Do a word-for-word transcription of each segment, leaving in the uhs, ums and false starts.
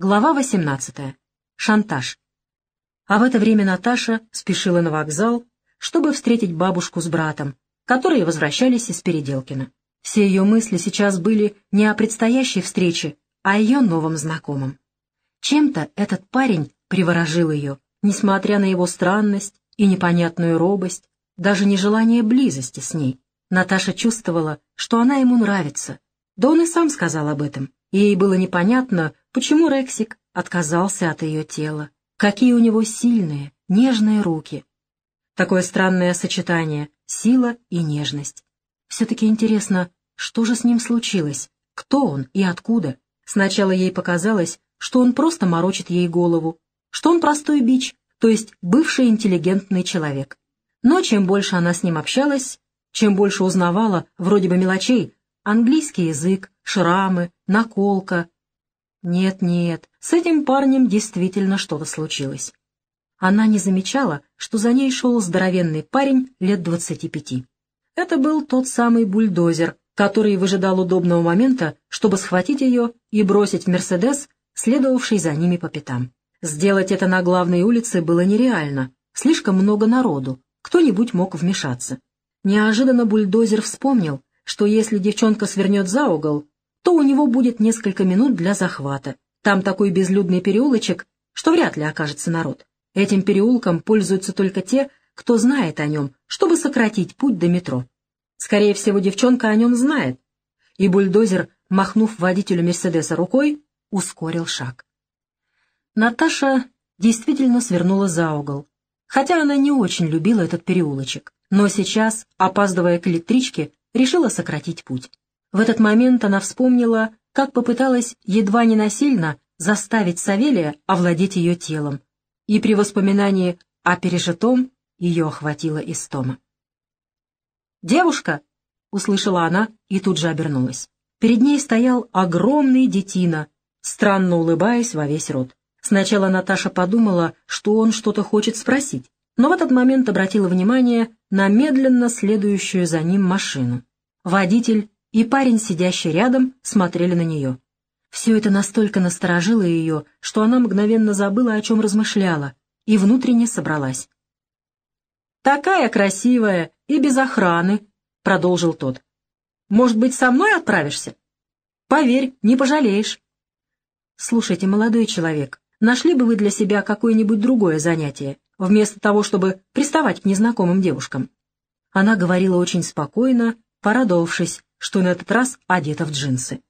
Глава восемнадцатая. Шантаж. А в это время Наташа спешила на вокзал, чтобы встретить бабушку с братом, которые возвращались из Переделкина. Все ее мысли сейчас были не о предстоящей встрече, а о ее новом знакомом. Чем-то этот парень приворожил ее, несмотря на его странность и непонятную робость, даже нежелание близости с ней. Наташа чувствовала, что она ему нравится, да он и сам сказал об этом, и ей было непонятно, почему Рексик отказался от ее тела. Какие у него сильные, нежные руки. Такое странное сочетание — сила и нежность. Все-таки интересно, что же с ним случилось, кто он и откуда. Сначала ей показалось, что он просто морочит ей голову, что он простой бич, то есть бывший интеллигентный человек. Но чем больше она с ним общалась, чем больше узнавала, вроде бы мелочей, английский язык, шрамы, наколка. Нет-нет, с этим парнем действительно что-то случилось. Она не замечала, что за ней шел здоровенный парень лет двадцати пяти. Это был тот самый бульдозер, который выжидал удобного момента, чтобы схватить ее и бросить в «Мерседес», следовавший за ними по пятам. Сделать это на главной улице было нереально, слишком много народу, кто-нибудь мог вмешаться. Неожиданно бульдозер вспомнил, что если девчонка свернет за угол, то у него будет несколько минут для захвата. Там такой безлюдный переулочек, что вряд ли окажется народ. Этим переулком пользуются только те, кто знает о нем, чтобы сократить путь до метро. Скорее всего, девчонка о нем знает. И бульдозер, махнув водителю «Мерседеса» рукой, ускорил шаг. Наташа действительно свернула за угол, хотя она не очень любила этот переулочек, но сейчас, опаздывая к электричке, решила сократить путь. В этот момент она вспомнила, как попыталась едва не насильно заставить Савелия овладеть ее телом, и при воспоминании о пережитом ее охватила истома. «Девушка!» — услышала она и тут же обернулась. Перед ней стоял огромный детина, странно улыбаясь во весь рот. Сначала Наташа подумала, что он что-то хочет спросить, но в этот момент обратила внимание на медленно следующую за ним машину. Водитель и парень, сидящий рядом, смотрели на нее. Все это настолько насторожило ее, что она мгновенно забыла, о чем размышляла, и внутренне собралась. «Такая красивая и без охраны», — продолжил тот. «Может быть, со мной отправишься? Поверь, не пожалеешь». «Слушайте, молодой человек, нашли бы вы для себя какое-нибудь другое занятие, вместо того, чтобы приставать к незнакомым девушкам?» Она говорила очень спокойно, порадовавшись, что на этот раз одета в джинсы.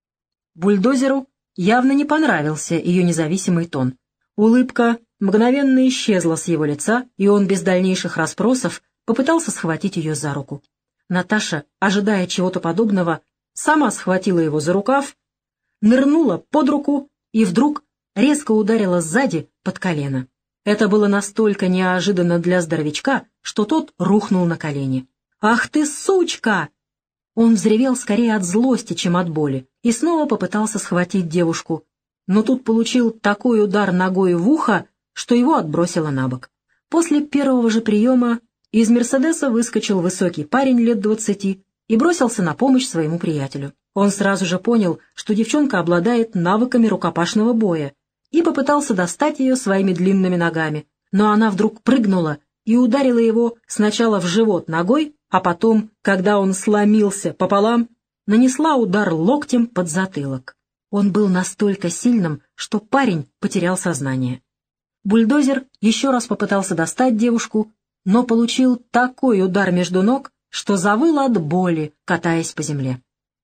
Бульдозеру явно не понравился ее независимый тон. Улыбка мгновенно исчезла с его лица, и он без дальнейших расспросов попытался схватить ее за руку. Наташа, ожидая чего-то подобного, сама схватила его за рукав, нырнула под руку и вдруг резко ударила сзади под колено. Это было настолько неожиданно для здоровячка, что тот рухнул на колени. «Ах ты, сучка!» Он взревел скорее от злости, чем от боли, и снова попытался схватить девушку, но тут получил такой удар ногой в ухо, что его отбросило на бок. После первого же приема из «Мерседеса» выскочил высокий парень лет двадцати и бросился на помощь своему приятелю. Он сразу же понял, что девчонка обладает навыками рукопашного боя, и попытался достать ее своими длинными ногами, но она вдруг прыгнула и ударила его сначала в живот ногой, а потом, когда он сломился пополам, нанесла удар локтем под затылок. Он был настолько сильным, что парень потерял сознание. Бульдозер еще раз попытался достать девушку, но получил такой удар между ног, что завыл от боли, катаясь по земле.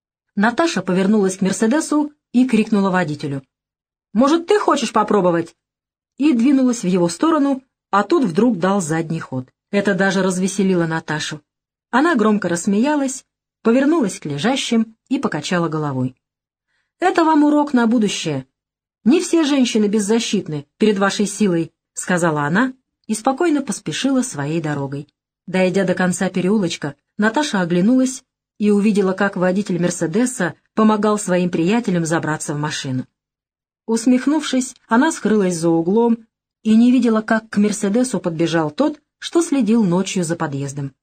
Наташа повернулась к «Мерседесу» и крикнула водителю: «Может, ты хочешь попробовать?» И двинулась в его сторону, а тот вдруг дал задний ход. Это даже развеселило Наташу. Она громко рассмеялась, повернулась к лежащим и покачала головой. «Это вам урок на будущее. Не все женщины беззащитны перед вашей силой», — сказала она и спокойно поспешила своей дорогой. Дойдя до конца переулочка, Наташа оглянулась и увидела, как водитель «Мерседеса» помогал своим приятелям забраться в машину. Усмехнувшись, она скрылась за углом и не видела, как к «Мерседесу» подбежал тот, что следил ночью за подъездом.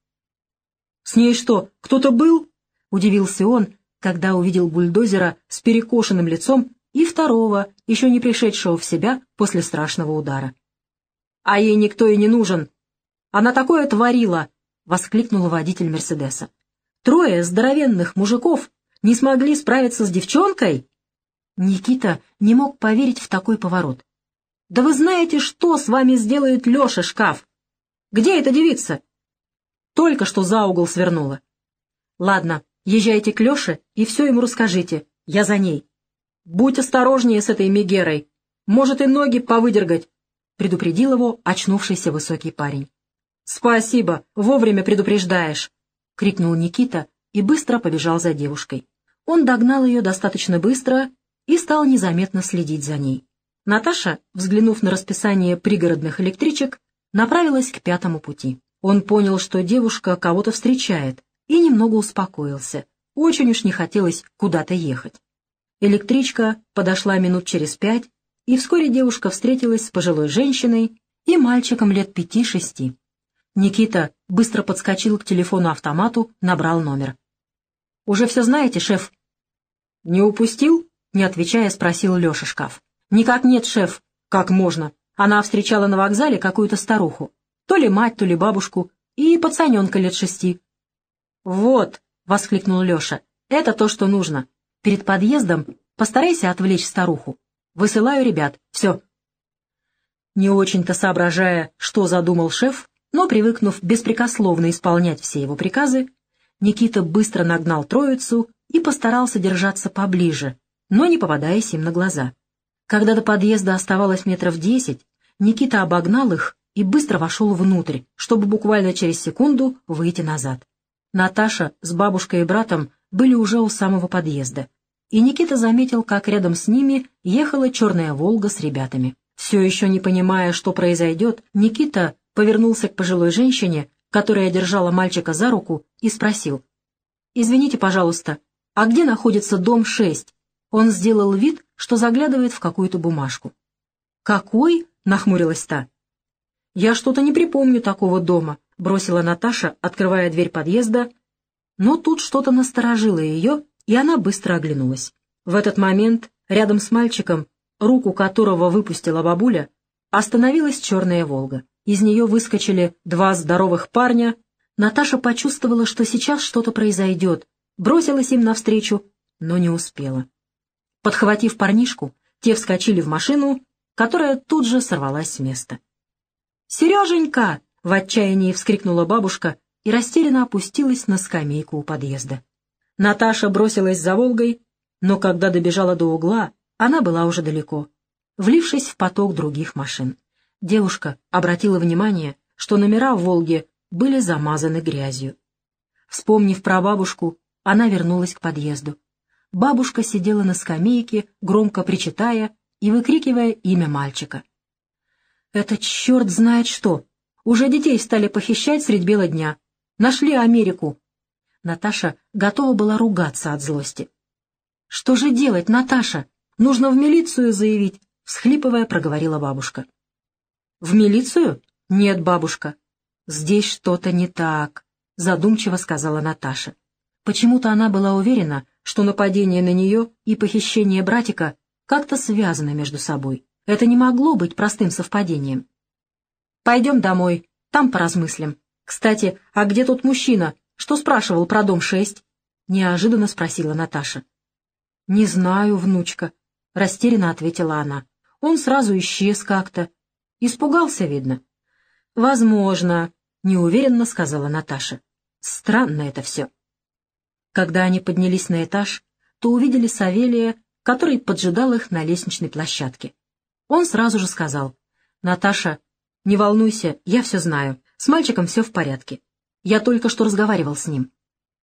«С ней что, кто-то был?» — удивился он, когда увидел бульдозера с перекошенным лицом и второй второго, еще не пришедшего в себя после страшного удара. «А ей никто и не нужен! Она такое творила!» — воскликнул водитель «Мерседеса». «Трое здоровенных мужиков не смогли справиться с девчонкой?» Никита не мог поверить в такой поворот. «Да вы знаете, что с вами сделает Леша Шкаф? Где эта девица?» «Только что за угол свернула». «Ладно, езжайте к Леше и все ему расскажите. Я за ней. Будь осторожнее с этой Мегерой. Может и ноги повыдергать», — предупредил его очнувшийся высокий парень. «Спасибо, вовремя предупреждаешь», — крикнул Никита и быстро побежал за девушкой. Он догнал ее достаточно быстро и стал незаметно следить за ней. Наташа, взглянув на расписание пригородных электричек, направилась к Пятому пути. Он понял, что девушка кого-то встречает, и немного успокоился. Очень уж не хотелось куда-то ехать. Электричка подошла минут через пять, и вскоре девушка встретилась с пожилой женщиной и мальчиком лет пяти-шести. Никита быстро подскочил к телефону-автомату, набрал номер. «Уже все знаете, шеф?» «Не упустил?» — не отвечая, спросил Леша Шкаф. «Никак нет, шеф. Как можно? Она встречала на вокзале какую-то старуху. То ли мать, то ли бабушку. И пацаненка лет шести». «Вот!» — воскликнул Леша. «Это то, что нужно. Перед подъездом постарайся отвлечь старуху. Высылаю ребят. Все». Не очень-то соображая, что задумал шеф, но, привыкнув беспрекословно исполнять все его приказы, Никита быстро нагнал троицу и постарался держаться поближе, но не попадаясь им на глаза. Когда до подъезда оставалось метров десять, Никита обогнал их и быстро вошел внутрь, чтобы буквально через секунду выйти назад. Наташа с бабушкой и братом были уже у самого подъезда, и Никита заметил, как рядом с ними ехала черная «Волга» с ребятами. Все еще не понимая, что произойдет, Никита повернулся к пожилой женщине, которая держала мальчика за руку, и спросил: «Извините, пожалуйста, а где находится дом шесть?» Он сделал вид, что заглядывает в какую-то бумажку. «Какой?» — нахмурилась та. «Я что-то не припомню такого дома», — бросила Наташа, открывая дверь подъезда, но тут что-то насторожило ее, и она быстро оглянулась. В этот момент рядом с мальчиком, руку которого выпустила бабуля, остановилась черная «Волга». Из нее выскочили два здоровых парня. Наташа почувствовала, что сейчас что-то произойдет, бросилась им навстречу, но не успела. Подхватив парнишку, те вскочили в машину, которая тут же сорвалась с места. «Сереженька!» — в отчаянии вскрикнула бабушка и растерянно опустилась на скамейку у подъезда. Наташа бросилась за «Волгой», но когда добежала до угла, она была уже далеко, влившись в поток других машин. Девушка обратила внимание, что номера в «Волге» были замазаны грязью. Вспомнив про бабушку, она вернулась к подъезду. Бабушка сидела на скамейке, громко причитая и выкрикивая имя мальчика. «Это черт знает что! Уже детей стали похищать средь бела дня. Нашли Америку!» Наташа готова была ругаться от злости. «Что же делать, Наташа? Нужно в милицию заявить!» — всхлипывая, проговорила бабушка. «В милицию? Нет, бабушка. Здесь что-то не так», — задумчиво сказала Наташа. Почему-то она была уверена, что нападение на нее и похищение братика как-то связаны между собой. Это не могло быть простым совпадением. «Пойдем домой, там поразмыслим. Кстати, а где тот мужчина, что спрашивал про дом шесть?» — неожиданно спросила Наташа. «Не знаю, внучка», — растерянно ответила она. «Он сразу исчез как-то. Испугался, видно». «Возможно», — неуверенно сказала Наташа. «Странно это все». Когда они поднялись на этаж, то увидели Савелия, который поджидал их на лестничной площадке. Он сразу же сказал: «Наташа, не волнуйся, я все знаю. С мальчиком все в порядке. Я только что разговаривал с ним».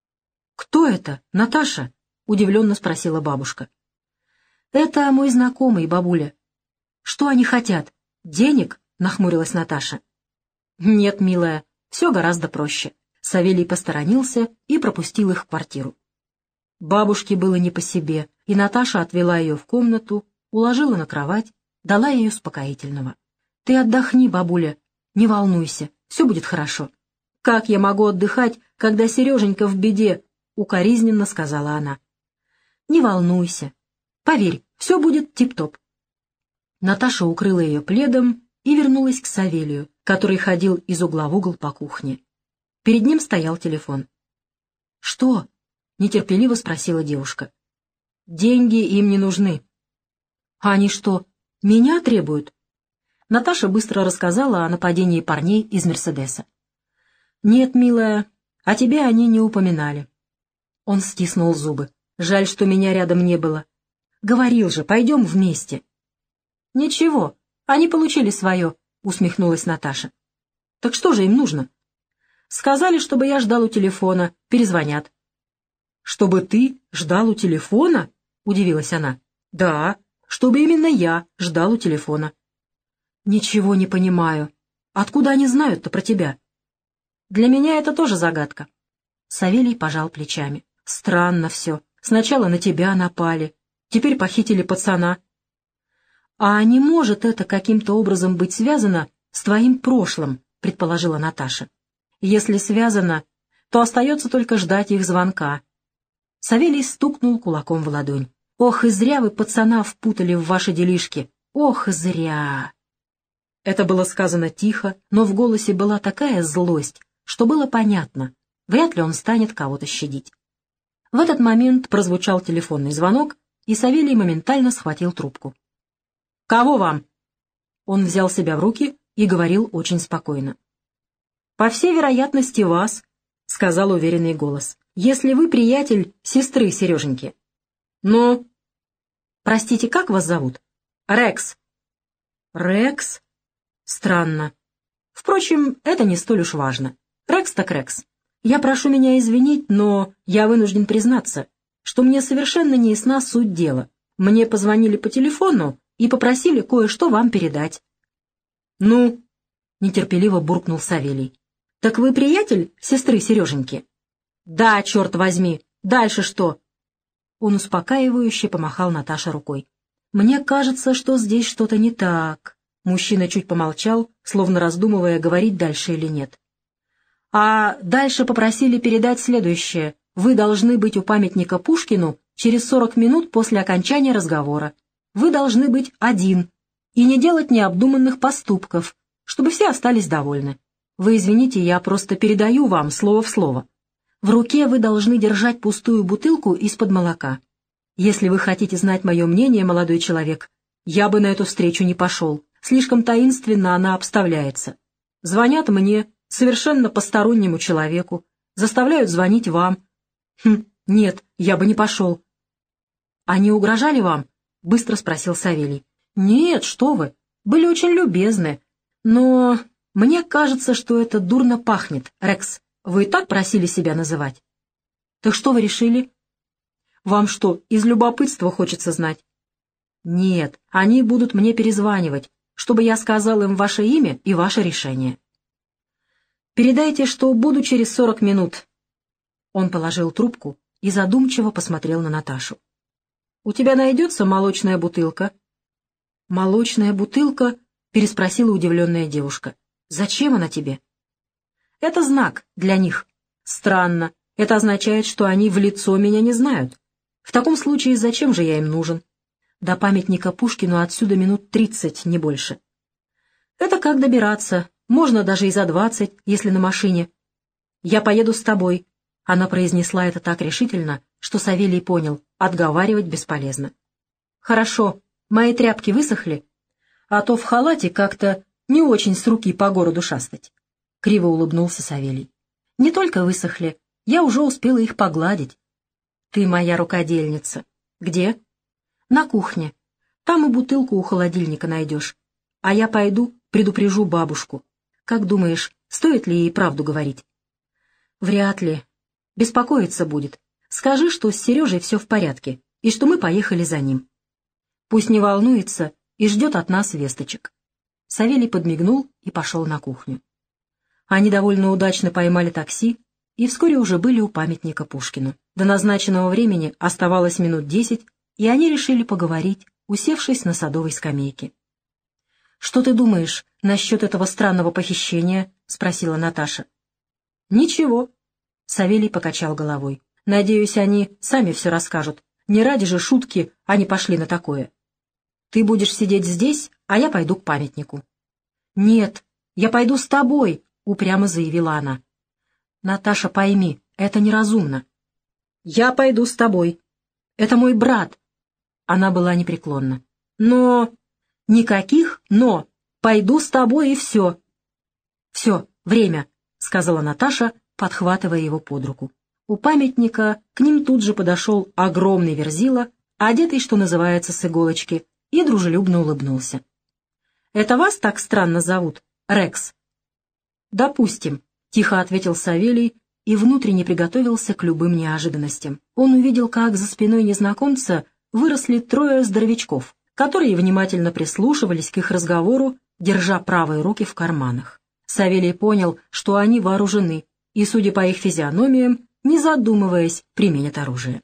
«Кто это, Наташа?» — удивленно спросила бабушка. «Это мой знакомый, бабуля». «Что они хотят? Денег?» — нахмурилась Наташа. «Нет, милая, все гораздо проще». Савелий посторонился и пропустил их в квартиру. Бабушке было не по себе, и Наташа отвела ее в комнату, уложила на кровать, дала ей успокоительного. «Ты отдохни, бабуля, не волнуйся, все будет хорошо». «Как я могу отдыхать, когда Сереженька в беде?» — укоризненно сказала она. «Не волнуйся. Поверь, Все будет тип-топ». Наташа укрыла ее пледом и вернулась к Савелию, который ходил из угла в угол по кухне. Перед ним стоял телефон. «Что?» — нетерпеливо спросила девушка. «Деньги им не нужны». «А они что, меня требуют?» Наташа быстро рассказала о нападении парней из «Мерседеса». «Нет, милая, о тебе они не упоминали». Он стиснул зубы. «Жаль, что меня рядом не было. Говорил же, пойдем вместе». «Ничего, они получили свое», — усмехнулась Наташа. «Так что же им нужно?» «Сказали, чтобы я ждал у телефона, перезвонят». «Чтобы ты ждал у телефона?» — удивилась она. «Да, чтобы именно я ждал у телефона». «Ничего не понимаю. Откуда они знают-то про тебя?» «Для меня это тоже загадка». Савелий пожал плечами. «Странно все. Сначала на тебя напали, теперь похитили пацана». «А не может это каким-то образом быть связано с твоим прошлым?» — предположила Наташа. «Если связано, то остается только ждать их звонка». Савелий стукнул кулаком в ладонь. «Ох, и зря вы пацана впутали в ваши делишки! Ох, зря!» Это было сказано тихо, но в голосе была такая злость, что было понятно, вряд ли он станет кого-то щадить. В этот момент прозвучал телефонный звонок, и Савелий моментально схватил трубку. «Кого вам?» Он взял себя в руки и говорил очень спокойно. «По всей вероятности, вас», — сказал уверенный голос, «если вы приятель сестры Сереженьки». «Ну?» «Простите, как вас зовут?» «Рекс». «Рекс?» «Странно. Впрочем, это не столь уж важно. Рекс так Рекс. Я прошу меня извинить, но я вынужден признаться, что мне совершенно не ясна суть дела. Мне позвонили по телефону и попросили кое-что вам передать». «Ну?» — нетерпеливо буркнул Савелий. «Так вы приятель сестры Сереженьки?» «Да, черт возьми. Дальше что?» Он успокаивающе помахал Наташе рукой. «Мне кажется, что здесь что-то не так». Мужчина чуть помолчал, словно раздумывая, говорить дальше или нет. «А дальше попросили передать следующее. Вы должны быть у памятника Пушкину через сорок минут после окончания разговора. Вы должны быть один и не делать необдуманных поступков, чтобы все остались довольны. Вы извините, я просто передаю вам слово в слово. В руке вы должны держать пустую бутылку из-под молока. Если вы хотите знать мое мнение, молодой человек, я бы на эту встречу не пошел. Слишком таинственно она обставляется. Звонят мне, совершенно постороннему человеку, заставляют звонить вам. Хм, нет, я бы не пошел». «Они угрожали вам?» — быстро спросил Савелий. «Нет, что вы, были очень любезны. Но мне кажется, что это дурно пахнет, Рекс. Вы и так просили себя называть». «Так что вы решили?» «Вам что, из любопытства хочется знать?» «Нет, они будут мне перезванивать, чтобы я сказал им ваше имя и ваше решение». «Передайте, что буду через сорок минут». Он положил трубку и задумчиво посмотрел на Наташу. «У тебя найдется молочная бутылка?» «Молочная бутылка?» — переспросила удивленная девушка. «Зачем она тебе?» «Это знак для них. Странно. Это означает, что они в лицо меня не знают. В таком случае зачем же я им нужен? До памятника Пушкину отсюда минут тридцать, не больше. Это как добираться. Можно даже и за двадцать, если на машине. Я поеду с тобой». Она произнесла это так решительно, что Савелий понял, отговаривать бесполезно. «Хорошо, мои тряпки высохли, а то в халате как-то не очень с руки по городу шастать». Криво улыбнулся Савелий. «Не только высохли, я уже успела их погладить». «Ты моя рукодельница». «Где?» «На кухне. Там и бутылку у холодильника найдешь. А я пойду предупрежу бабушку. Как думаешь, стоит ли ей правду говорить?» «Вряд ли. Беспокоиться будет. Скажи, что с Сережей все в порядке, и что мы поехали за ним. Пусть не волнуется и ждет от нас весточек». Савелий подмигнул и пошел на кухню. Они довольно удачно поймали такси и вскоре уже были у памятника Пушкину. До назначенного времени оставалось минут десять, и они решили поговорить, усевшись на садовой скамейке. «Что ты думаешь насчет этого странного похищения?» — спросила Наташа. «Ничего», — Савелий покачал головой. «Надеюсь, они сами все расскажут. Не ради же шутки они пошли на такое. Ты будешь сидеть здесь, а я пойду к памятнику. Нет, я пойду с тобой, упрямо заявила она. Наташа, пойми, это неразумно. Я пойду с тобой. Это мой брат. Она была непреклонна. Но... Никаких «но». Пойду с тобой и все. Все, время, сказала Наташа, подхватывая его под руку. У памятника к ним тут же подошел огромный верзила, одетый, что называется, с иголочки, и дружелюбно улыбнулся. «Это вас так странно зовут, Рекс?» «Допустим», — тихо ответил Савелий и внутренне приготовился к любым неожиданностям. Он увидел, как за спиной незнакомца выросли трое здоровячков, которые внимательно прислушивались к их разговору, держа правые руки в карманах. Савелий понял, что они вооружены, и, судя по их физиономиям, не задумываясь, применят оружие.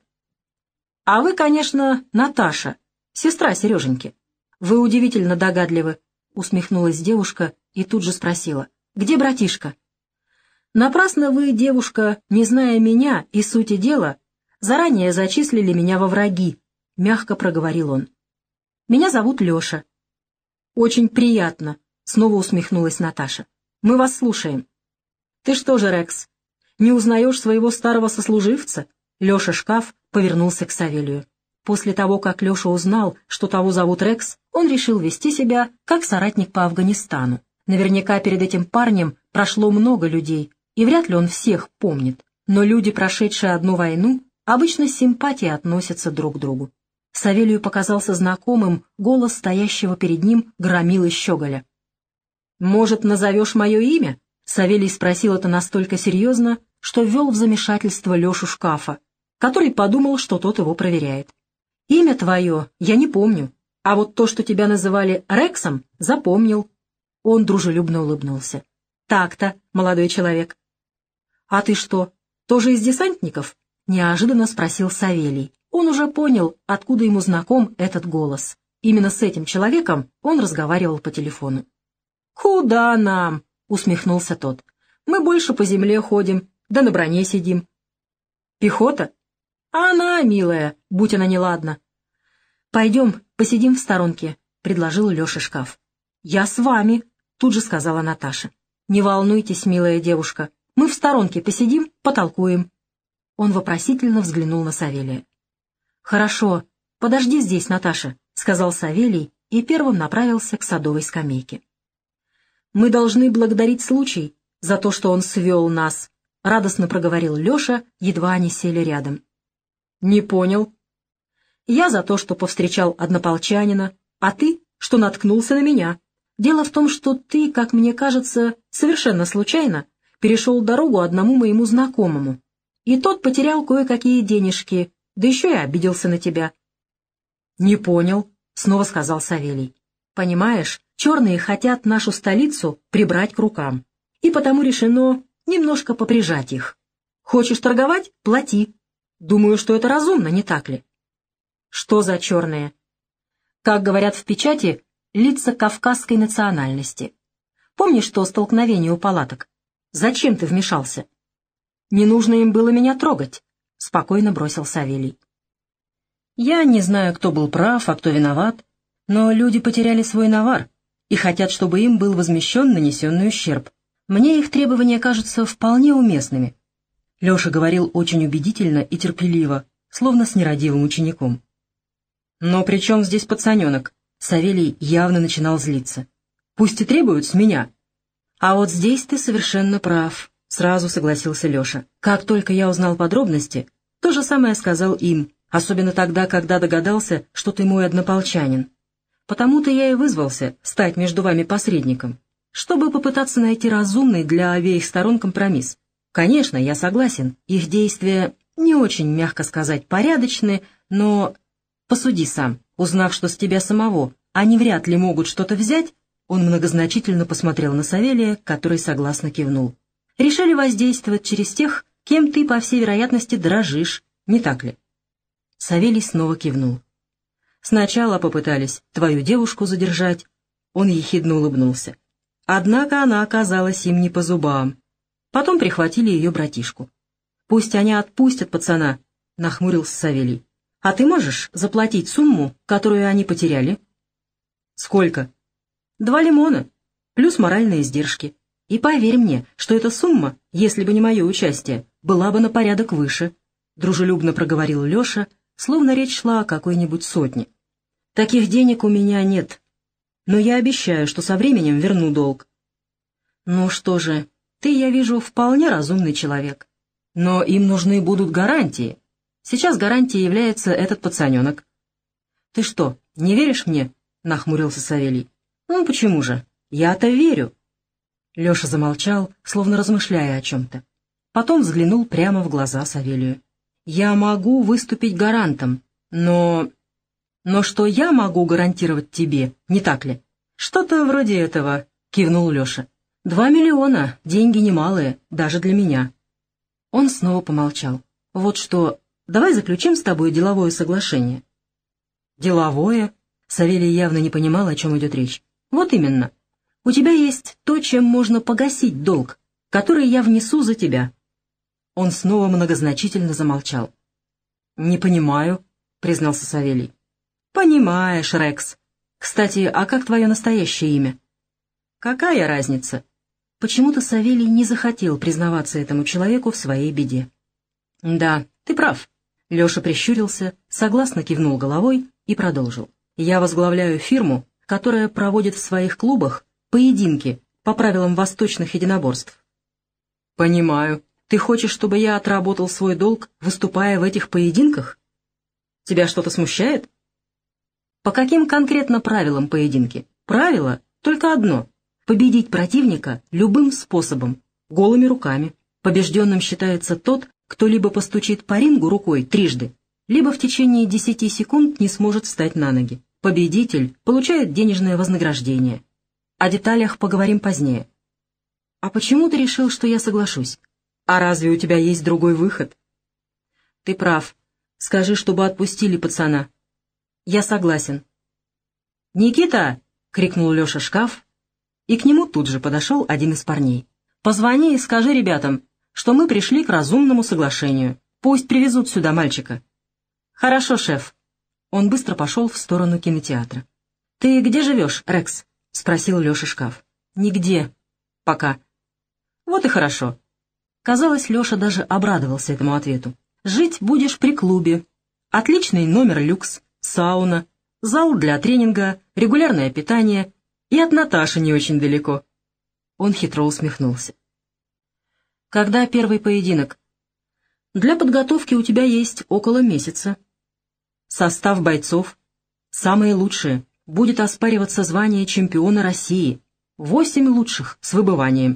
«А вы, конечно, Наташа, сестра Сереженьки. Вы удивительно догадливы», — усмехнулась девушка и тут же спросила: «Где братишка?» «Напрасно вы, девушка, не зная меня и сути дела, заранее зачислили меня во враги», — мягко проговорил он. «Меня зовут Леша». «Очень приятно», — снова усмехнулась Наташа. «Мы вас слушаем». «Ты что же, Рекс, не узнаешь своего старого сослуживца?» Леша Шкаф повернулся к Савелию. После того, как Леша узнал, что того зовут Рекс, он решил вести себя как соратник по Афганистану. Наверняка перед этим парнем прошло много людей, и вряд ли он всех помнит. Но люди, прошедшие одну войну, обычно с симпатией относятся друг к другу. Савелию показался знакомым голос стоящего перед ним громилы Щеголя. «Может, назовешь мое имя?» Савелий спросил это настолько серьезно, что ввел в замешательство Лешу Шкафа, который подумал, что тот его проверяет. «Имя твое я не помню, а вот то, что тебя называли Рексом, запомнил». Он дружелюбно улыбнулся. «Так-то, молодой человек». «А ты что, тоже из десантников?» — неожиданно спросил Савелий. Он уже понял, откуда ему знаком этот голос. Именно с этим человеком он разговаривал по телефону. «Куда нам?» — усмехнулся тот. «Мы больше по земле ходим, да на броне сидим». «Пехота?» «Она, милая, будь она неладна». «Пойдем, посидим в сторонке», — предложил Леша Шкаф. «Я с вами», — тут же сказала Наташа. «Не волнуйтесь, милая девушка, мы в сторонке посидим, потолкуем». Он вопросительно взглянул на Савелия. «Хорошо, подожди здесь, Наташа», — сказал Савелий и первым направился к садовой скамейке. «Мы должны благодарить случай за то, что он свел нас», — радостно проговорил Леша, едва они сели рядом. «Не понял». «Я за то, что повстречал однополчанина, а ты, что наткнулся на меня. Дело в том, что ты, как мне кажется, совершенно случайно перешел дорогу одному моему знакомому, и тот потерял кое-какие денежки, да еще и обиделся на тебя». «Не понял», — снова сказал Савелий. «Понимаешь, черные хотят нашу столицу прибрать к рукам, и потому решено немножко поприжать их. Хочешь торговать — плати. Думаю, что это разумно, не так ли?» «Что за черные?» «Как говорят в печати, лица кавказской национальности. Помнишь то столкновение у палаток? Зачем ты вмешался?» «Не нужно им было меня трогать», — спокойно бросил Савелий. «Я не знаю, кто был прав, а кто виноват, но люди потеряли свой навар и хотят, чтобы им был возмещен нанесенный ущерб. Мне их требования кажутся вполне уместными». Леша говорил очень убедительно и терпеливо, словно с нерадивым учеником. «Но при чем здесь пацаненок?» Савелий явно начинал злиться. «Пусть и требуют с меня». «А вот здесь ты совершенно прав», — сразу согласился Леша. «Как только я узнал подробности, то же самое сказал им, особенно тогда, когда догадался, что ты мой однополчанин. Потому-то я и вызвался стать между вами посредником, чтобы попытаться найти разумный для обеих сторон компромисс. Конечно, я согласен, их действия не очень, мягко сказать, порядочны, но посуди сам, узнав, что с тебя самого они вряд ли могут что-то взять». Он многозначительно посмотрел на Савелия, который согласно кивнул. «Решили воздействовать через тех, кем ты, по всей вероятности, дорожишь, не так ли?» Савелий снова кивнул. «Сначала попытались твою девушку задержать», — он ехидно улыбнулся. «Однако она оказалась им не по зубам. Потом прихватили ее братишку. Пусть они отпустят пацана», — нахмурился Савелий. А ты можешь заплатить сумму, которую они потеряли? Сколько? Два лимона, плюс моральные издержки. И поверь мне, что эта сумма, если бы не мое участие, была бы на порядок выше, — дружелюбно проговорил Леша, словно речь шла о какой-нибудь сотне. Таких денег у меня нет, но я обещаю, что со временем верну долг. Ну что же, ты, я вижу, вполне разумный человек. Но им нужны будут гарантии. Сейчас гарантией является этот пацаненок. Ты что, не веришь мне? — нахмурился Савелий. Ну почему же? Я-то верю. Леша замолчал, словно размышляя о чем-то. Потом взглянул прямо в глаза Савелию. «Я могу выступить гарантом, но... Но что я могу гарантировать тебе, не так ли?» «Что-то вроде этого», — кивнул Леша. «Два миллиона, деньги немалые, даже для меня». Он снова помолчал. «Вот что, давай заключим с тобой деловое соглашение». «Деловое?» Савелий явно не понимал, о чем идет речь. «Вот именно. У тебя есть то, чем можно погасить долг, который я внесу за тебя». Он снова многозначительно замолчал. «Не понимаю», — признался Савелий. «Понимаешь, Рекс. Кстати, а как твое настоящее имя?» «Какая разница?» Почему-то Савелий не захотел признаваться этому человеку в своей беде. «Да, ты прав». Леша прищурился, согласно кивнул головой и продолжил. «Я возглавляю фирму, которая проводит в своих клубах поединки по правилам восточных единоборств». «Понимаю. Ты хочешь, чтобы я отработал свой долг, выступая в этих поединках? Тебя что-то смущает?» «По каким конкретно правилам поединки?» «Правило только одно — победить противника любым способом, голыми руками. Побежденным считается тот, кто либо постучит по рингу рукой трижды, либо в течение десяти секунд не сможет встать на ноги. Победитель получает денежное вознаграждение. О деталях поговорим позднее». «А почему ты решил, что я соглашусь? А разве у тебя есть другой выход?» «Ты прав. Скажи, чтобы отпустили пацана». «Я согласен». «Никита!» — крикнул Леша шкаф, и к нему тут же подошел один из парней. «Позвони и скажи ребятам, что мы пришли к разумному соглашению. Пусть привезут сюда мальчика». «Хорошо, шеф». Он быстро пошел в сторону кинотеатра. «Ты где живешь, Рекс?» — спросил Леша шкаф. «Нигде. Пока». «Вот и хорошо». Казалось, Леша даже обрадовался этому ответу. «Жить будешь при клубе. Отличный номер люкс, сауна, зал для тренинга, регулярное питание и от Наташи не очень далеко». Он хитро усмехнулся. «Когда первый поединок?» «Для подготовки у тебя есть около месяца. Состав бойцов самые лучшие. Будет оспариваться звание чемпиона России. Восемь лучших с выбыванием.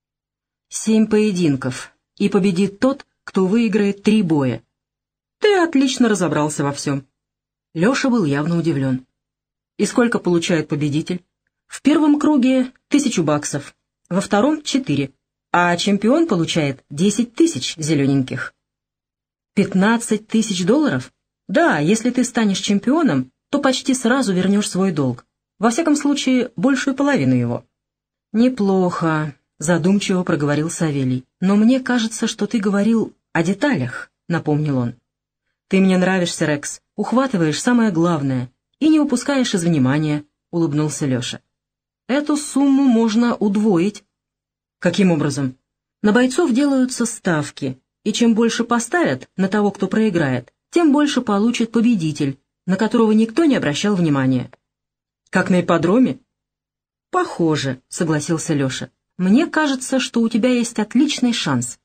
Семь поединков, и победит тот, кто выиграет три боя. Ты отлично разобрался во всем». Леша был явно удивлен. «И сколько получает победитель?» «В первом круге тысячу баксов, во втором — четыре, а чемпион получает десять тысяч зелененьких». «Пятнадцать тысяч долларов? Да, если ты станешь чемпионом, то почти сразу вернешь свой долг. Во всяком случае, большую половину его». «Неплохо», — задумчиво проговорил Савелий. «Но мне кажется, что ты говорил о деталях», — напомнил он. «Ты мне нравишься, Рекс, ухватываешь самое главное и не упускаешь из внимания», — улыбнулся Леша. «Эту сумму можно удвоить». «Каким образом?» «На бойцов делаются ставки, и чем больше поставят на того, кто проиграет, тем больше получит победитель, на которого никто не обращал внимания». «Как на ипподроме?» «Похоже», — согласился Леша. «Мне кажется, что у тебя есть отличный шанс.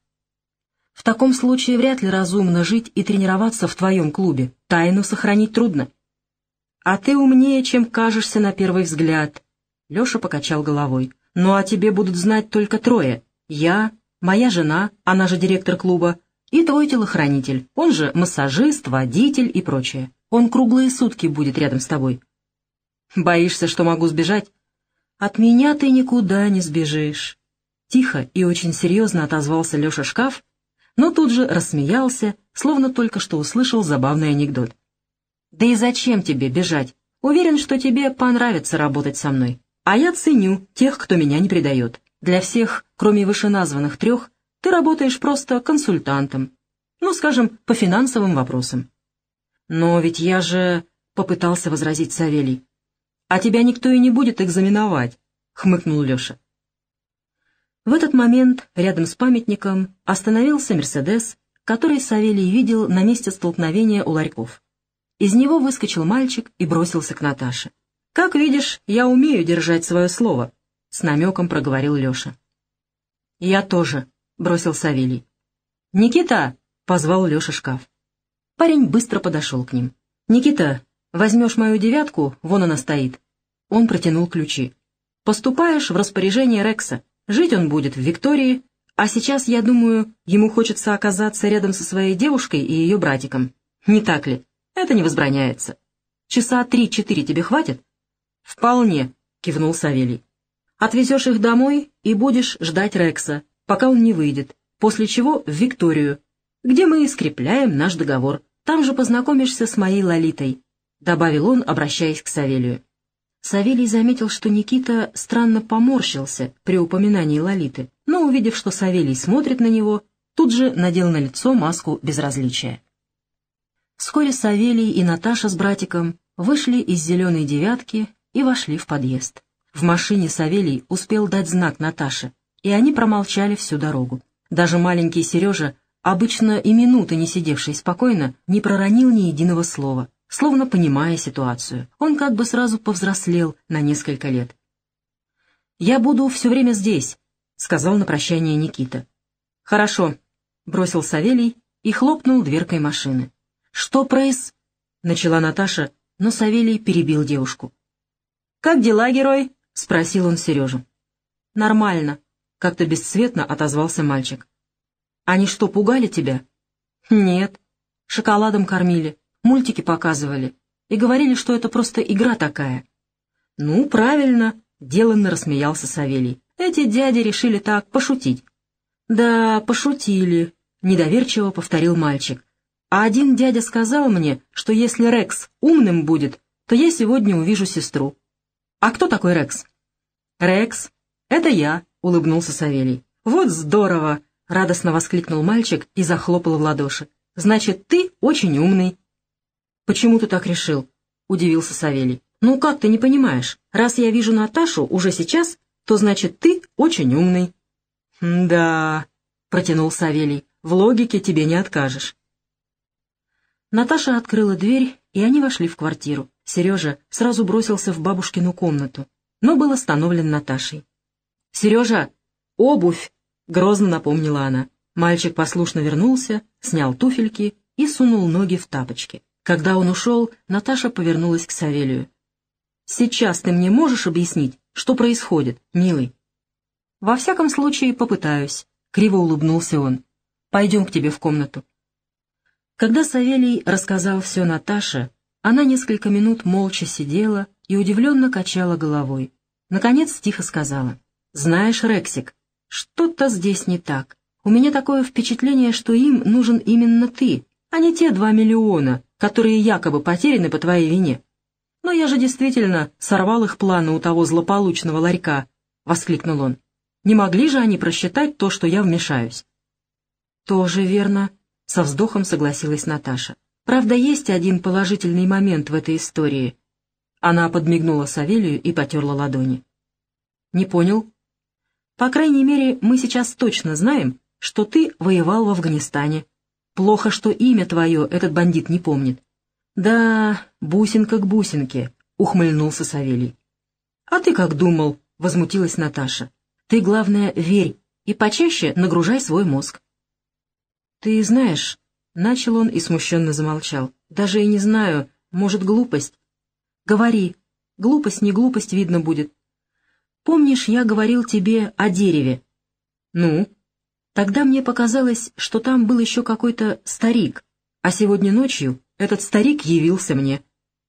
В таком случае вряд ли разумно жить и тренироваться в твоем клубе. Тайну сохранить трудно». «А ты умнее, чем кажешься на первый взгляд», — Леша покачал головой. «Ну а тебе будут знать только трое. Я, моя жена, она же директор клуба, и твой телохранитель, он же массажист, водитель и прочее. Он круглые сутки будет рядом с тобой». «Боишься, что могу сбежать?» «От меня ты никуда не сбежишь», — тихо и очень серьезно отозвался Леша шкаф, но тут же рассмеялся, словно только что услышал забавный анекдот. «Да и зачем тебе бежать? Уверен, что тебе понравится работать со мной. А я ценю тех, кто меня не предает. Для всех, кроме вышеназванных трех, ты работаешь просто консультантом. Ну, скажем, по финансовым вопросам». «Но ведь я же...» — попытался возразить Савелий. «А тебя никто и не будет экзаменовать», — хмыкнул Леша. В этот момент рядом с памятником остановился «Мерседес», который Савелий видел на месте столкновения у ларьков. Из него выскочил мальчик и бросился к Наташе. «Как видишь, я умею держать свое слово», — с намеком проговорил Леша. «Я тоже», — бросил Савелий. «Никита!» — позвал Леша шкаф. Парень быстро подошел к ним. «Никита, возьмешь мою девятку, вон она стоит». Он протянул ключи. «Поступаешь в распоряжение Рекса. Жить он будет в Виктории, а сейчас, я думаю, ему хочется оказаться рядом со своей девушкой и ее братиком. Не так ли? Это не возбраняется. Часа три-четыре тебе хватит?» «Вполне», — кивнул Савелий. «Отвезешь их домой и будешь ждать Рекса, пока он не выйдет, после чего в Викторию, где мы и скрепляем наш договор. Там же познакомишься с моей Лолитой», — добавил он, обращаясь к Савелию. Савелий заметил, что Никита странно поморщился при упоминании Лолиты, но, увидев, что Савелий смотрит на него, тут же надел на лицо маску безразличия. Вскоре Савелий и Наташа с братиком вышли из «Зеленой девятки» и вошли в подъезд. В машине Савелий успел дать знак Наташе, и они промолчали всю дорогу. Даже маленький Сережа, обычно и минуты не сидевший спокойно, не проронил ни единого слова, словно понимая ситуацию. Он как бы сразу повзрослел на несколько лет. «Я буду все время здесь», — сказал на прощание Никита. «Хорошо», — бросил Савелий и хлопнул дверкой машины. «Что проис...» — начала Наташа, но Савелий перебил девушку. «Как дела, герой?» — спросил он Сережу. «Нормально», — как-то бесцветно отозвался мальчик. «Они что, пугали тебя?» «Нет. Шоколадом кормили, мультики показывали и говорили, что это просто игра такая». «Ну, правильно», — деланно рассмеялся Савелий. «Эти дяди решили так пошутить». «Да, пошутили», — недоверчиво повторил мальчик. «А один дядя сказал мне, что если Рекс умным будет, то я сегодня увижу сестру». «А кто такой Рекс?» «Рекс? Это я», — улыбнулся Савелий. «Вот здорово!» — радостно воскликнул мальчик и захлопал в ладоши. «Значит, ты очень умный». «Почему ты так решил?» — удивился Савелий. «Ну как ты не понимаешь? Раз я вижу Наташу уже сейчас, то значит, ты очень умный». «Да», — протянул Савелий, — «в логике тебе не откажешь». Наташа открыла дверь, и они вошли в квартиру. Сережа сразу бросился в бабушкину комнату, но был остановлен Наташей. «Сережа, обувь!» — грозно напомнила она. Мальчик послушно вернулся, снял туфельки и сунул ноги в тапочки. Когда он ушел, Наташа повернулась к Савелию. «Сейчас ты мне можешь объяснить, что происходит, милый?» «Во всяком случае, попытаюсь», — криво улыбнулся он. «Пойдем к тебе в комнату». Когда Савелий рассказал все Наташе, она несколько минут молча сидела и удивленно качала головой. Наконец тихо сказала: «Знаешь, Рексик, что-то здесь не так. У меня такое впечатление, что им нужен именно ты, а не те два миллиона, которые якобы потеряны по твоей вине. Но я же действительно сорвал их планы у того злополучного ларька», — воскликнул он. «Не могли же они просчитать то, что я вмешаюсь?» «Тоже верно», — со вздохом согласилась Наташа. «Правда, есть один положительный момент в этой истории». Она подмигнула Савелию и потерла ладони. «Не понял?» «По крайней мере, мы сейчас точно знаем, что ты воевал в Афганистане. Плохо, что имя твое этот бандит не помнит». «Да, бусинка к бусинке», — ухмыльнулся Савелий. «А ты как думал?» — возмутилась Наташа. «Ты, главное, верь и почаще нагружай свой мозг». «Ты знаешь...» — начал он и смущенно замолчал. «Даже и не знаю, может, глупость?» «Говори. Глупость, не глупость, видно будет. Помнишь, я говорил тебе о дереве?» «Ну?» «Тогда мне показалось, что там был еще какой-то старик, а сегодня ночью этот старик явился мне».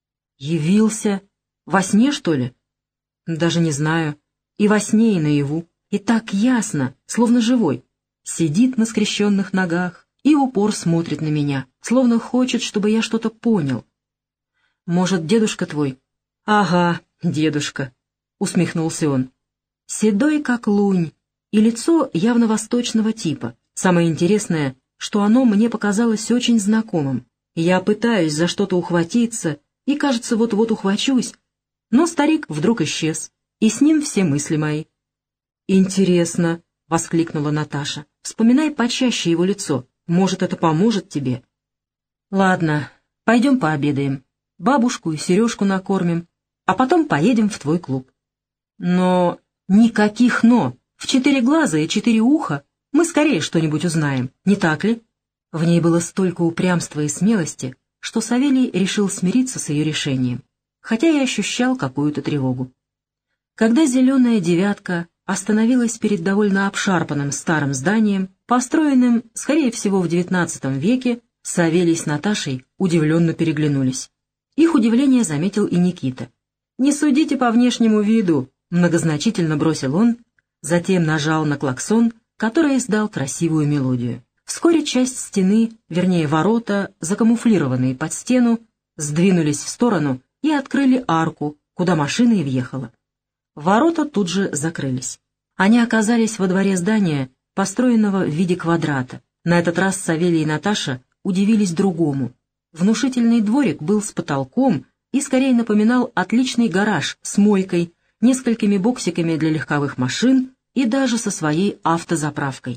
«Явился? Во сне, что ли?» «Даже не знаю. И во сне, и наяву. И так ясно, словно живой. Сидит на скрещенных ногах и в упор смотрит на меня, словно хочет, чтобы я что-то понял. Может, дедушка твой?» «Ага, дедушка», — усмехнулся он. «Седой, как лунь, и лицо явно восточного типа. Самое интересное, что оно мне показалось очень знакомым. Я пытаюсь за что-то ухватиться, и, кажется, вот-вот ухвачусь, но старик вдруг исчез, и с ним все мысли мои. «Интересно», — воскликнула Наташа, — «вспоминай почаще его лицо, может, это поможет тебе». «Ладно, пойдем пообедаем, бабушку и Сережку накормим, а потом поедем в твой клуб». «Но...» «Никаких «но». В четыре глаза и четыре уха мы скорее что-нибудь узнаем, не так ли?» В ней было столько упрямства и смелости, что Савелий решил смириться с ее решением, хотя и ощущал какую-то тревогу. Когда «зеленая девятка» остановилась перед довольно обшарпанным старым зданием, построенным, скорее всего, в девятнадцатом веке, Савелий с Наташей удивленно переглянулись. Их удивление заметил и Никита. «Не судите по внешнему виду», — многозначительно бросил он, затем нажал на клаксон, который издал красивую мелодию. Вскоре часть стены, вернее ворота, закамуфлированные под стену, сдвинулись в сторону и открыли арку, куда машина и въехала. Ворота тут же закрылись. Они оказались во дворе здания, построенного в виде квадрата. На этот раз Савелий и Наташа удивились другому. Внушительный дворик был с потолком и скорее напоминал отличный гараж с мойкой, несколькими боксиками для легковых машин и даже со своей автозаправкой.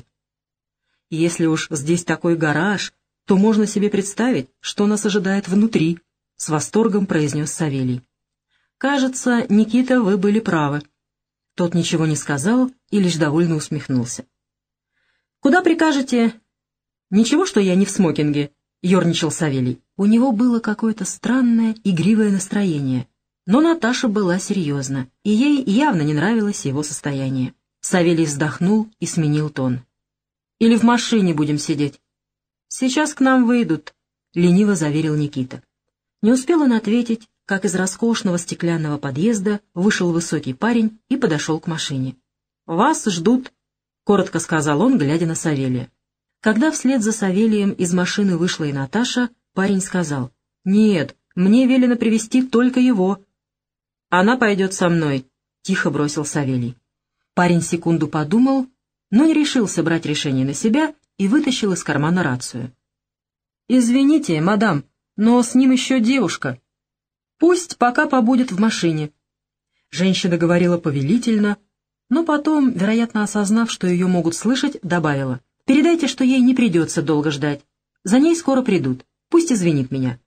«Если уж здесь такой гараж, то можно себе представить, что нас ожидает внутри», — с восторгом произнес Савелий. «Кажется, Никита, вы были правы». Тот ничего не сказал и лишь довольно усмехнулся. «Куда прикажете?» «Ничего, что я не в смокинге», — ерничал Савелий. У него было какое-то странное, игривое настроение. Но Наташа была серьезна, и ей явно не нравилось его состояние. Савелий вздохнул и сменил тон. «Или в машине будем сидеть?» «Сейчас к нам выйдут», — лениво заверил Никита. Не успел он ответить, как из роскошного стеклянного подъезда вышел высокий парень и подошел к машине. «Вас ждут», — коротко сказал он, глядя на Савелия. Когда вслед за Савелием из машины вышла и Наташа, парень сказал: «Нет, мне велено привезти только его». «Она пойдет со мной», — тихо бросил Савелий. Парень секунду подумал, но не решился брать решение на себя и вытащил из кармана рацию. «Извините, мадам, но с ним еще девушка. Пусть пока побудет в машине». Женщина говорила повелительно, но потом, вероятно, осознав, что ее могут слышать, добавила: «Передайте, что ей не придется долго ждать. За ней скоро придут. Пусть извинит меня».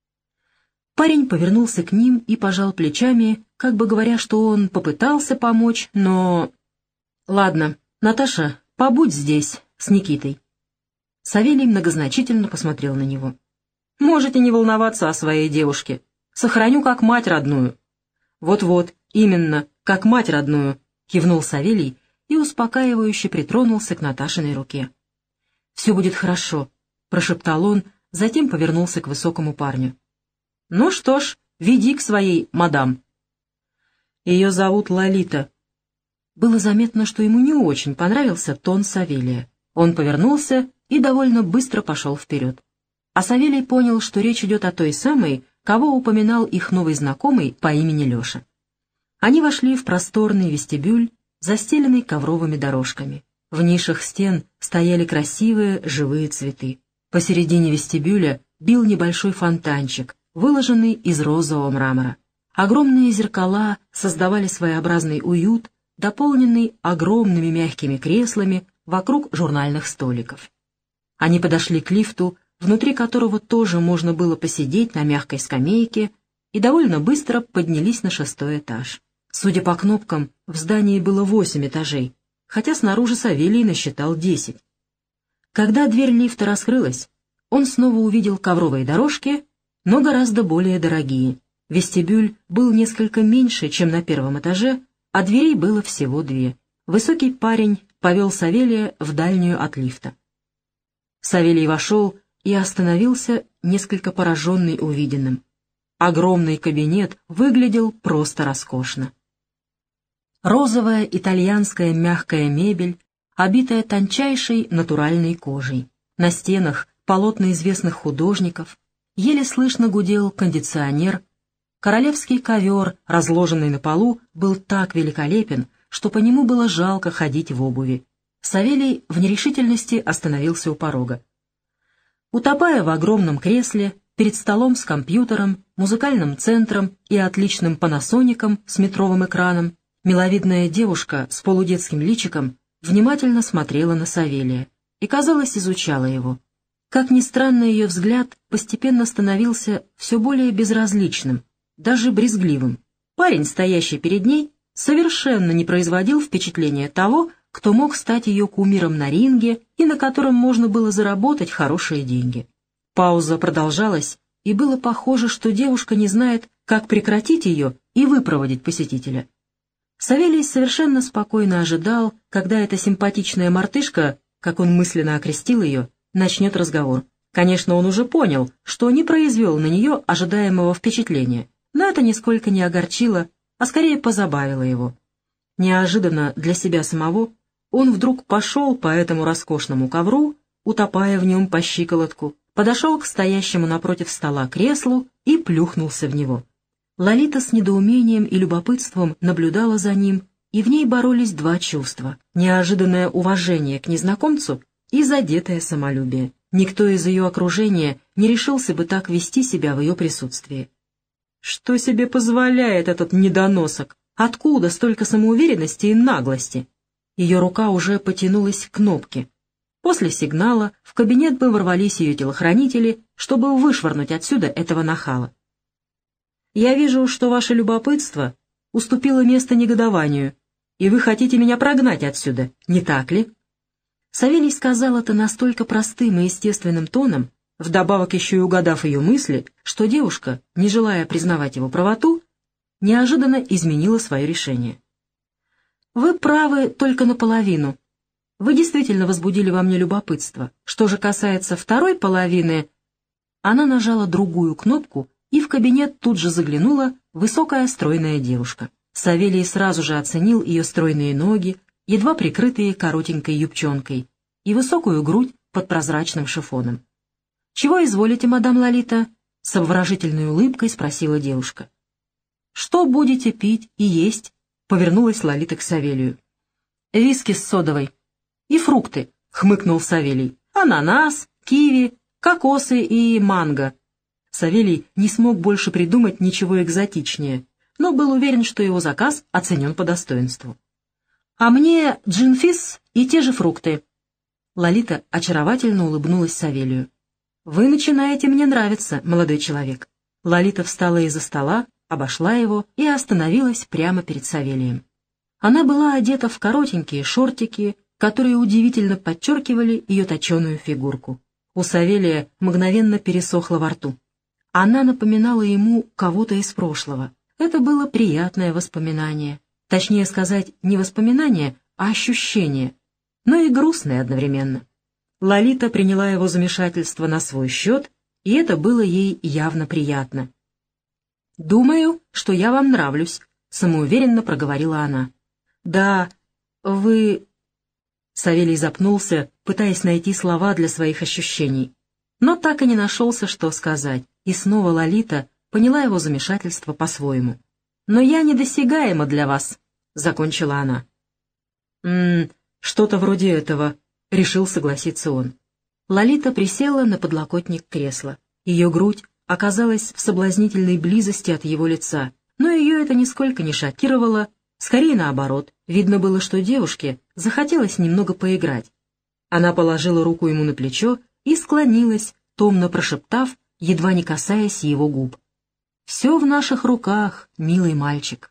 Парень повернулся к ним и пожал плечами, как бы говоря, что он попытался помочь, но... «Ладно, Наташа, побудь здесь, с Никитой». Савелий многозначительно посмотрел на него. «Можете не волноваться о своей девушке. Сохраню как мать родную». «Вот-вот, именно, как мать родную», — кивнул Савелий и успокаивающе притронулся к Наташиной руке. «Все будет хорошо», — прошептал он, затем повернулся к высокому парню. «Ну что ж, веди к своей мадам». «Ее зовут Лолита». Было заметно, что ему не очень понравился тон Савелия. Он повернулся и довольно быстро пошел вперед. А Савелий понял, что речь идет о той самой, кого упоминал их новый знакомый по имени Леша. Они вошли в просторный вестибюль, застеленный ковровыми дорожками. В нишах стен стояли красивые живые цветы. Посередине вестибюля бил небольшой фонтанчик, выложенный из розового мрамора. Огромные зеркала создавали своеобразный уют, дополненный огромными мягкими креслами вокруг журнальных столиков. Они подошли к лифту, внутри которого тоже можно было посидеть на мягкой скамейке, и довольно быстро поднялись на шестой этаж. Судя по кнопкам, в здании было восемь этажей, хотя снаружи Савелий насчитал десять. Когда дверь лифта раскрылась, он снова увидел ковровые дорожки, но гораздо более дорогие. Вестибюль был несколько меньше, чем на первом этаже, а дверей было всего две. Высокий парень повел Савелия в дальнюю от лифта. Савелий вошел и остановился, несколько пораженный увиденным. Огромный кабинет выглядел просто роскошно. Розовая итальянская мягкая мебель, обитая тончайшей натуральной кожей. На стенах полотна известных художников, еле слышно гудел кондиционер. Королевский ковер, разложенный на полу, был так великолепен, что по нему было жалко ходить в обуви. Савелий в нерешительности остановился у порога. Утопая в огромном кресле, перед столом с компьютером, музыкальным центром и отличным панасоником с метровым экраном, миловидная девушка с полудетским личиком внимательно смотрела на Савелия и, казалось, изучала его. Как ни странно, ее взгляд постепенно становился все более безразличным, даже брезгливым. Парень, стоящий перед ней, совершенно не производил впечатления того, кто мог стать ее кумиром на ринге и на котором можно было заработать хорошие деньги. Пауза продолжалась, и было похоже, что девушка не знает, как прекратить ее и выпроводить посетителя. Савелий совершенно спокойно ожидал, когда эта симпатичная мартышка, как он мысленно окрестил ее, начнет разговор. Конечно, он уже понял, что не произвел на нее ожидаемого впечатления, но это нисколько не огорчило, а скорее позабавило его. Неожиданно для себя самого он вдруг пошел по этому роскошному ковру, утопая в нем по щиколотку, подошел к стоящему напротив стола креслу и плюхнулся в него. Лолита с недоумением и любопытством наблюдала за ним, и в ней боролись два чувства — неожиданное уважение к незнакомцу и задетое самолюбие. Никто из ее окружения не решился бы так вести себя в ее присутствии. Что себе позволяет этот недоносок? Откуда столько самоуверенности и наглости? Ее рука уже потянулась к кнопке. После сигнала в кабинет бы ворвались ее телохранители, чтобы вышвырнуть отсюда этого нахала. «Я вижу, что ваше любопытство уступило место негодованию, и вы хотите меня прогнать отсюда, не так ли?» Савелий сказал это настолько простым и естественным тоном, вдобавок еще и угадав ее мысли, что девушка, не желая признавать его правоту, неожиданно изменила свое решение. «Вы правы только наполовину. Вы действительно возбудили во мне любопытство. Что же касается второй половины...» Она нажала другую кнопку, и в кабинет тут же заглянула высокая стройная девушка. Савелий сразу же оценил ее стройные ноги, едва прикрытые коротенькой юбчонкой, и высокую грудь под прозрачным шифоном. «Чего изволите, мадам Лолита?» — с обворожительной улыбкой спросила девушка. «Что будете пить и есть?» — повернулась Лолита к Савелию. «Виски с содовой. И фрукты», — хмыкнул Савелий. «Ананас, киви, кокосы и манго». Савелий не смог больше придумать ничего экзотичнее, но был уверен, что его заказ оценен по достоинству. «А мне джин-фис и те же фрукты». Лолита очаровательно улыбнулась Савелию. «Вы начинаете мне нравиться, молодой человек». Лолита встала из-за стола, обошла его и остановилась прямо перед Савелием. Она была одета в коротенькие шортики, которые удивительно подчеркивали ее точеную фигурку. У Савелия мгновенно пересохло во рту. Она напоминала ему кого-то из прошлого. Это было приятное воспоминание. Точнее сказать, не воспоминание, а ощущение, но и грустное одновременно. Лолита приняла его замешательство на свой счет, и это было ей явно приятно. «Думаю, что я вам нравлюсь», — самоуверенно проговорила она. «Да, вы...» Савелий запнулся, пытаясь найти слова для своих ощущений, но так и не нашелся, что сказать, и снова Лолита поняла его замешательство по-своему. «Но я недосягаема для вас», — закончила она. «М-м, что-то вроде этого», — решил согласиться он. Лолита присела на подлокотник кресла. Ее грудь оказалась в соблазнительной близости от его лица, но ее это нисколько не шокировало, скорее наоборот. Видно было, что девушке захотелось немного поиграть. Она положила руку ему на плечо и склонилась, томно прошептав, едва не касаясь его губ. «Все в наших руках, милый мальчик».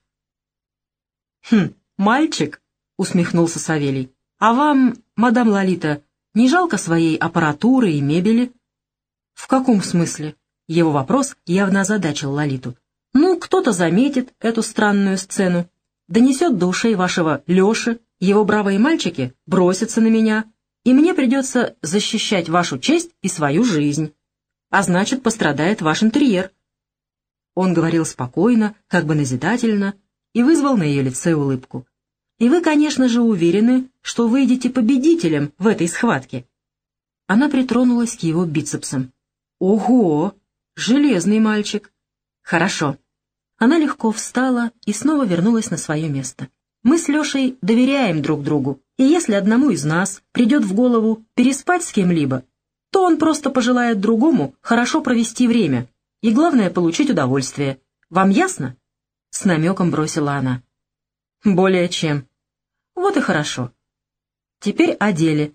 «Хм, мальчик?» — усмехнулся Савелий. «А вам, мадам Лолита, не жалко своей аппаратуры и мебели?» «В каком смысле?» Его вопрос явно озадачил Лолиту. «Ну, кто-то заметит эту странную сцену, донесет до ушей вашего Леши, его бравые мальчики бросятся на меня, и мне придется защищать вашу честь и свою жизнь. А значит, пострадает ваш интерьер». Он говорил спокойно, как бы назидательно, и вызвал на ее лице улыбку. «И вы, конечно же, уверены, что выйдете победителем в этой схватке?» Она притронулась к его бицепсам. «Ого! Железный мальчик!» «Хорошо». Она легко встала и снова вернулась на свое место. «Мы с Лешей доверяем друг другу, и если одному из нас придет в голову переспать с кем-либо, то он просто пожелает другому хорошо провести время и, главное, получить удовольствие. Вам ясно?» С намеком бросила она. «Более чем. Вот и хорошо. Теперь о деле.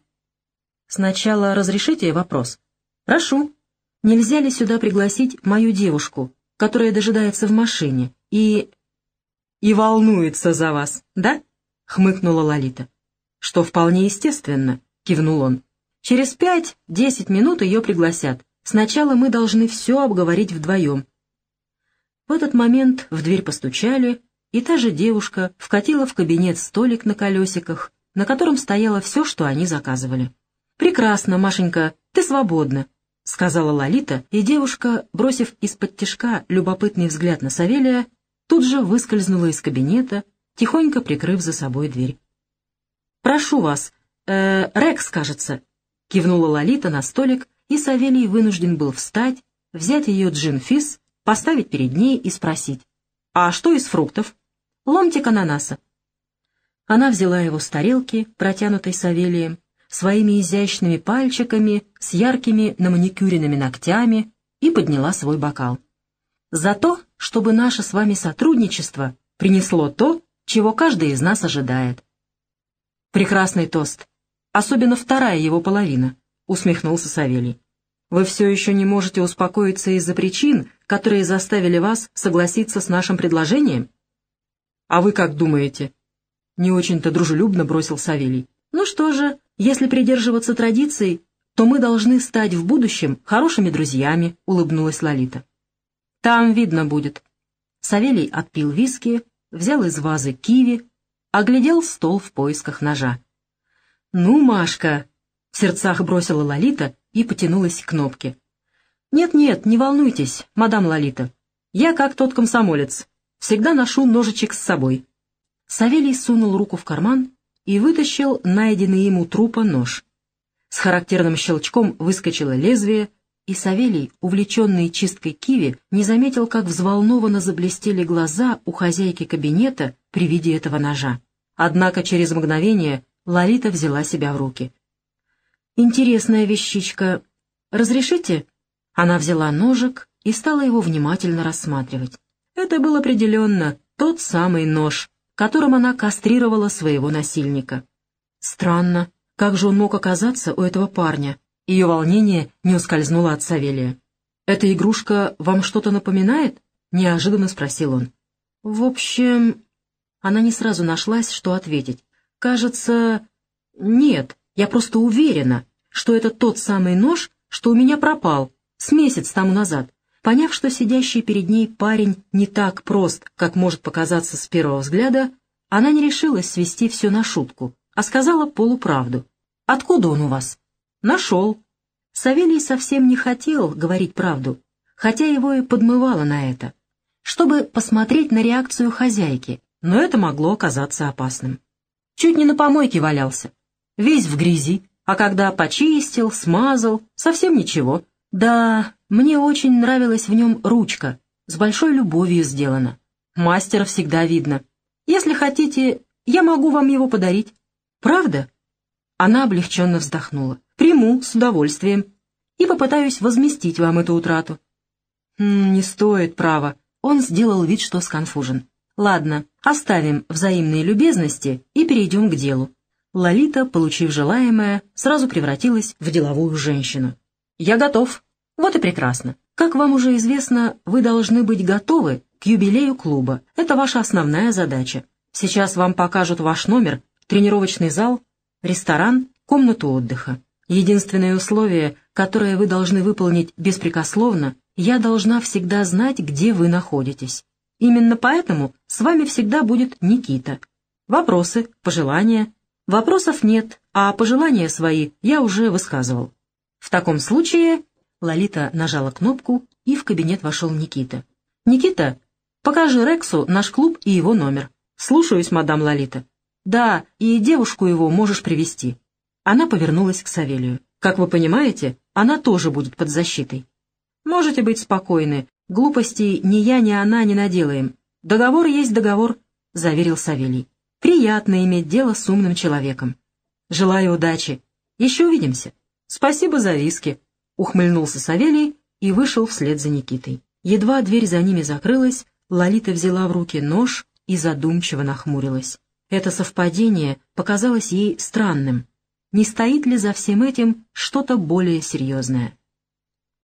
Сначала разрешите вопрос?» «Прошу. Нельзя ли сюда пригласить мою девушку, которая дожидается в машине, и...» «И волнуется за вас, да?» — хмыкнула Лолита. «Что вполне естественно», — кивнул он. «Через пять-десять минут ее пригласят. Сначала мы должны все обговорить вдвоем». В этот момент в дверь постучали, и та же девушка вкатила в кабинет столик на колесиках, на котором стояло все, что они заказывали. «Прекрасно, Машенька, ты свободна», — сказала Лолита, и девушка, бросив из-под тишка любопытный взгляд на Савелия, тут же выскользнула из кабинета, тихонько прикрыв за собой дверь. «Прошу вас, э, Рекс, кажется», — кивнула Лолита на столик, и Савелий вынужден был встать, взять ее джин-фис, поставить перед ней и спросить: «А что из фруктов?» «Ломтик ананаса». Она взяла его с тарелки, протянутой Савелием, своими изящными пальчиками с яркими наманикюренными ногтями и подняла свой бокал. «За то, чтобы наше с вами сотрудничество принесло то, чего каждый из нас ожидает». «Прекрасный тост, особенно вторая его половина», — усмехнулся Савелий. «Вы все еще не можете успокоиться из-за причин, которые заставили вас согласиться с нашим предложением?» «А вы как думаете?» — не очень-то дружелюбно бросил Савелий. «Ну что же, если придерживаться традиций, то мы должны стать в будущем хорошими друзьями», — улыбнулась Лолита. «Там видно будет». Савелий отпил виски, взял из вазы киви, оглядел стол в поисках ножа. «Ну, Машка!» — в сердцах бросила Лолита и потянулась к кнопке. «Нет-нет, не волнуйтесь, мадам Лолита. Я как тот комсомолец. Всегда ношу ножичек с собой». Савелий сунул руку в карман и вытащил найденный ему трупа нож. С характерным щелчком выскочило лезвие, и Савелий, увлеченный чисткой киви, не заметил, как взволнованно заблестели глаза у хозяйки кабинета при виде этого ножа. Однако через мгновение Лолита взяла себя в руки. «Интересная вещичка. Разрешите?» Она взяла ножик и стала его внимательно рассматривать. Это был определенно тот самый нож, которым она кастрировала своего насильника. Странно, как же он мог оказаться у этого парня? Ее волнение не ускользнуло от Савелия. «Эта игрушка вам что-то напоминает?» — неожиданно спросил он. «В общем...» Она не сразу нашлась, что ответить. «Кажется... Нет, я просто уверена, что это тот самый нож, что у меня пропал с месяц тому назад». Поняв, что сидящий перед ней парень не так прост, как может показаться с первого взгляда, она не решилась свести все на шутку, а сказала полуправду. «Откуда он у вас?» «Нашел». Савелий совсем не хотел говорить правду, хотя его и подмывало на это, чтобы посмотреть на реакцию хозяйки, но это могло оказаться опасным. Чуть не на помойке валялся, весь в грязи, а когда почистил, смазал, совсем ничего. Да, мне очень нравилась в нем ручка, с большой любовью сделана. Мастера всегда видно. Если хотите, я могу вам его подарить. Правда?» Она облегченно вздохнула. «Приму с удовольствием и попытаюсь возместить вам эту утрату». «М, «Не стоит, право». Он сделал вид, что сконфужен. «Ладно, оставим взаимные любезности и перейдем к делу». Лолита, получив желаемое, сразу превратилась в деловую женщину. «Я готов». «Вот и прекрасно. Как вам уже известно, вы должны быть готовы к юбилею клуба. Это ваша основная задача. Сейчас вам покажут ваш номер, тренировочный зал, ресторан, комнату отдыха. Единственное условие, которое вы должны выполнить беспрекословно, я должна всегда знать, где вы находитесь. Именно поэтому с вами всегда будет Никита. Вопросы, пожелания?» «Вопросов нет, а пожелания свои я уже высказывал». «В таком случае...» Лолита нажала кнопку, и в кабинет вошел Никита. «Никита, покажи Рексу наш клуб и его номер». «Слушаюсь, мадам Лолита». «Да, и девушку его можешь привести». Она повернулась к Савелию. «Как вы понимаете, она тоже будет под защитой». «Можете быть спокойны. Глупостей ни я, ни она не наделаем. Договор есть договор», — заверил Савелий. «Приятно иметь дело с умным человеком. Желаю удачи. Еще увидимся. Спасибо за виски». ухмыльнулся Савелий и вышел вслед за Никитой. Едва дверь за ними закрылась, Лолита взяла в руки нож и задумчиво нахмурилась. Это совпадение показалось ей странным. Не стоит ли за всем этим что-то более серьезное?